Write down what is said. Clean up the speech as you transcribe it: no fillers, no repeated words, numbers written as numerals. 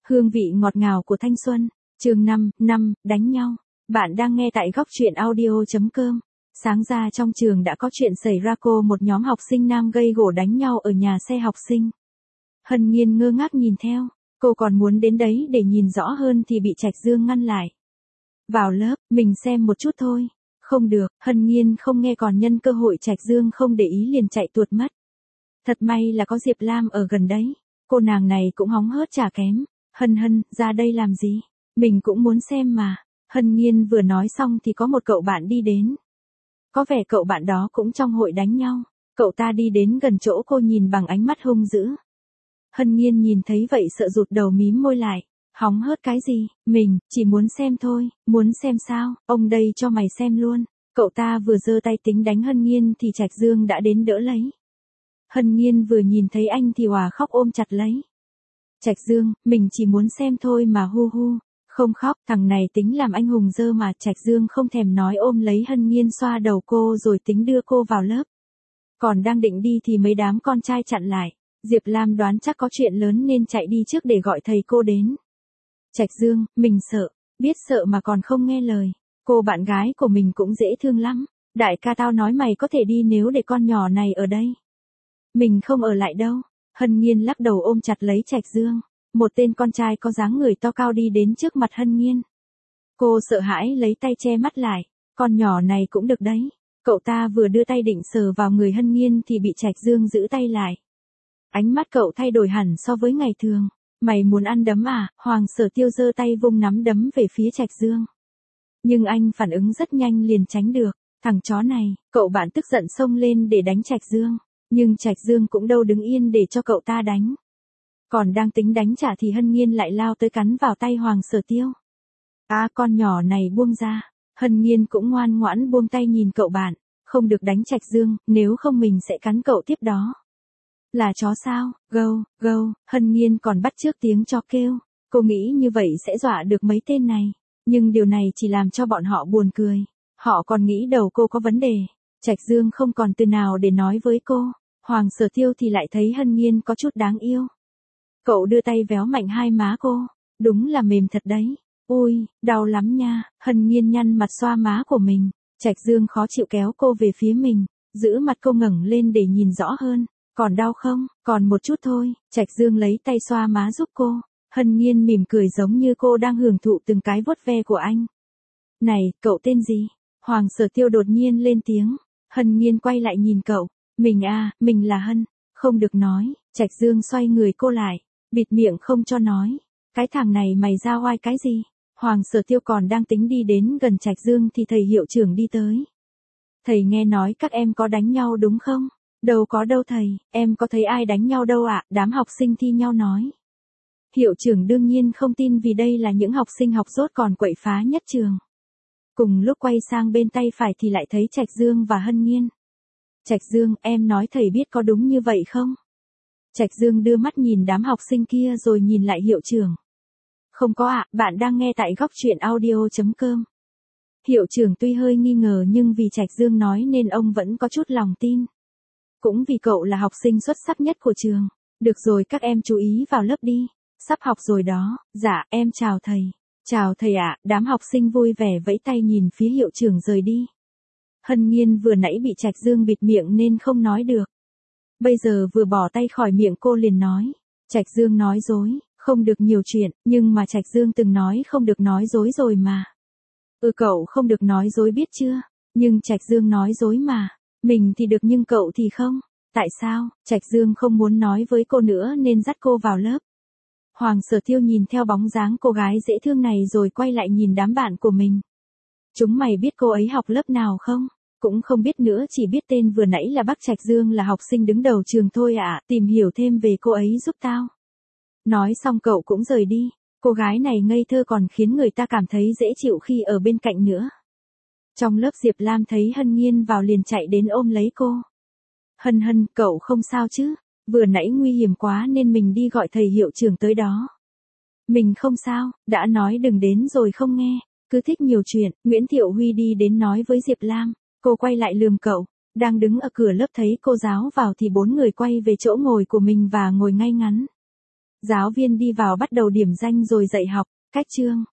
Hương vị ngọt ngào của thanh xuân. Chương 5, đánh nhau. Bạn đang nghe tại góc truyện audio.com. Sáng ra trong trường đã có chuyện xảy ra, một nhóm học sinh nam gây gổ đánh nhau ở nhà xe học sinh. Hân Nhiên ngơ ngác nhìn theo, cô còn muốn đến đấy để nhìn rõ hơn thì bị Trạch Dương ngăn lại. Vào lớp, mình xem một chút thôi. Không được, Hân Nhiên không nghe, còn nhân cơ hội Trạch Dương không để ý liền chạy tuột mất. Thật may là có Diệp Lam ở gần đấy, cô nàng này cũng hóng hớt chả kém. Hân, ra đây làm gì? Mình cũng muốn xem mà. Hân Nhiên vừa nói xong thì có một cậu bạn đi đến. Có vẻ cậu bạn đó cũng trong hội đánh nhau. Cậu ta đi đến gần chỗ cô, nhìn bằng ánh mắt hung dữ. Hân Nhiên nhìn thấy vậy sợ rụt đầu mím môi lại. Hóng hớt cái gì, mình chỉ muốn xem thôi. Muốn xem sao, ông đây cho mày xem luôn. Cậu ta vừa giơ tay tính đánh Hân Nhiên thì Trạch Dương đã đến đỡ lấy. Hân Nhiên vừa nhìn thấy anh thì òa khóc ôm chặt lấy. Trạch Dương, mình chỉ muốn xem thôi mà, hu hu. Không khóc, thằng này tính làm anh hùng dơ mà. Trạch Dương không thèm nói, ôm lấy Hân Nhiên xoa đầu cô rồi tính đưa cô vào lớp. Còn đang định đi thì mấy đám con trai chặn lại. Diệp Lam đoán chắc có chuyện lớn nên chạy đi trước để gọi thầy cô đến. Trạch Dương, mình sợ, biết sợ mà còn không nghe lời. Cô bạn gái của mình cũng dễ thương lắm. Đại ca tao nói mày có thể đi nếu để con nhỏ này ở đây. Mình không ở lại đâu. Hân Nhiên lắc đầu ôm chặt lấy Trạch Dương. Một tên con trai có dáng người to cao đi đến trước mặt Hân Nhiên. Cô sợ hãi lấy tay che mắt lại. Con nhỏ này cũng được đấy. Cậu ta vừa đưa tay định sờ vào người Hân Nhiên thì bị Trạch Dương giữ tay lại. Ánh mắt cậu thay đổi hẳn so với ngày thường. Mày muốn ăn đấm à? Hoàng Sở Tiêu giơ tay vung nắm đấm về phía Trạch Dương. Nhưng anh phản ứng rất nhanh liền tránh được. Thằng chó này, cậu bạn tức giận xông lên để đánh Trạch Dương. Nhưng Trạch Dương cũng đâu đứng yên để cho cậu ta đánh. Còn đang tính đánh trả thì Hân Nhiên lại lao tới cắn vào tay Hoàng Sở Tiêu. Con nhỏ này buông ra. Hân Nhiên cũng ngoan ngoãn buông tay nhìn cậu bạn. Không được đánh Trạch Dương, nếu không mình sẽ cắn cậu tiếp đó. Là chó sao? Gâu. Hân Nhiên còn bắt chước tiếng chó kêu. Cô nghĩ như vậy sẽ dọa được mấy tên này. Nhưng điều này chỉ làm cho bọn họ buồn cười. Họ còn nghĩ đầu cô có vấn đề. Trạch Dương không còn từ nào để nói với cô. Hoàng Sở Tiêu thì lại thấy Hân Nhiên có chút đáng yêu. Cậu đưa tay véo mạnh hai má cô. Đúng là mềm thật đấy. Ui, đau lắm nha. Hân Nhiên nhăn mặt xoa má của mình. Trạch Dương khó chịu kéo cô về phía mình. Giữ mặt cô ngẩng lên để nhìn rõ hơn. Còn đau không? Còn một chút thôi. Trạch Dương lấy tay xoa má giúp cô. Hân Nhiên mỉm cười giống như cô đang hưởng thụ từng cái vuốt ve của anh. Này, cậu tên gì? Hoàng Sở Tiêu đột nhiên lên tiếng. Hân Nhiên quay lại nhìn cậu. Mình là Hân. Không được nói. Trạch Dương xoay người cô lại. Bịt miệng không cho nói. Cái thằng này mày ra oai cái gì? Hoàng Sở Tiêu còn đang tính đi đến gần Trạch Dương thì thầy hiệu trưởng đi tới. Thầy nghe nói các em có đánh nhau đúng không? Đâu có đâu thầy, em có thấy ai đánh nhau đâu ạ, đám học sinh thi nhau nói. Hiệu trưởng đương nhiên không tin vì đây là những học sinh học dốt còn quậy phá nhất trường. Cùng lúc quay sang bên tay phải thì lại thấy Trạch Dương và Hân Nhiên. Trạch Dương, em nói thầy biết có đúng như vậy không? Trạch Dương đưa mắt nhìn đám học sinh kia rồi nhìn lại hiệu trưởng. Không có ạ, bạn đang nghe tại góc truyện audio.com. Hiệu trưởng tuy hơi nghi ngờ nhưng vì Trạch Dương nói nên ông vẫn có chút lòng tin. Cũng vì cậu là học sinh xuất sắc nhất của trường. Được rồi, các em chú ý vào lớp đi. Sắp học rồi đó. Dạ, em chào thầy. Chào thầy ạ. Đám học sinh vui vẻ vẫy tay nhìn phía hiệu trưởng rời đi. Hân Nhiên vừa nãy bị Trạch Dương bịt miệng nên không nói được. Bây giờ vừa bỏ tay khỏi miệng cô liền nói. Trạch Dương nói dối, không được nhiều chuyện, nhưng mà Trạch Dương từng nói không được nói dối rồi mà. Cậu không được nói dối biết chưa? Nhưng Trạch Dương nói dối mà. Mình thì được nhưng cậu thì không. Tại sao? Trạch Dương không muốn nói với cô nữa nên dắt cô vào lớp. Hoàng Sở Tiêu nhìn theo bóng dáng cô gái dễ thương này rồi quay lại nhìn đám bạn của mình. Chúng mày biết cô ấy học lớp nào không? Cũng không biết nữa, chỉ biết tên vừa nãy là bác Trạch Dương là học sinh đứng đầu trường thôi ạ, tìm hiểu thêm về cô ấy giúp tao. Nói xong cậu cũng rời đi. Cô gái này ngây thơ còn khiến người ta cảm thấy dễ chịu khi ở bên cạnh nữa. Trong lớp Diệp Lam thấy Hân Nhiên vào liền chạy đến ôm lấy cô. Hân, cậu không sao chứ? Vừa nãy nguy hiểm quá nên mình đi gọi thầy hiệu trưởng tới đó. Mình không sao, đã nói đừng đến rồi không nghe, cứ thích nhiều chuyện. Nguyễn Thiệu Huy đi đến nói với Diệp Lam, cô quay lại lườm cậu. Đang đứng ở cửa lớp thấy cô giáo vào thì bốn người quay về chỗ ngồi của mình và ngồi ngay ngắn. Giáo viên đi vào bắt đầu điểm danh rồi dạy học. Cách chương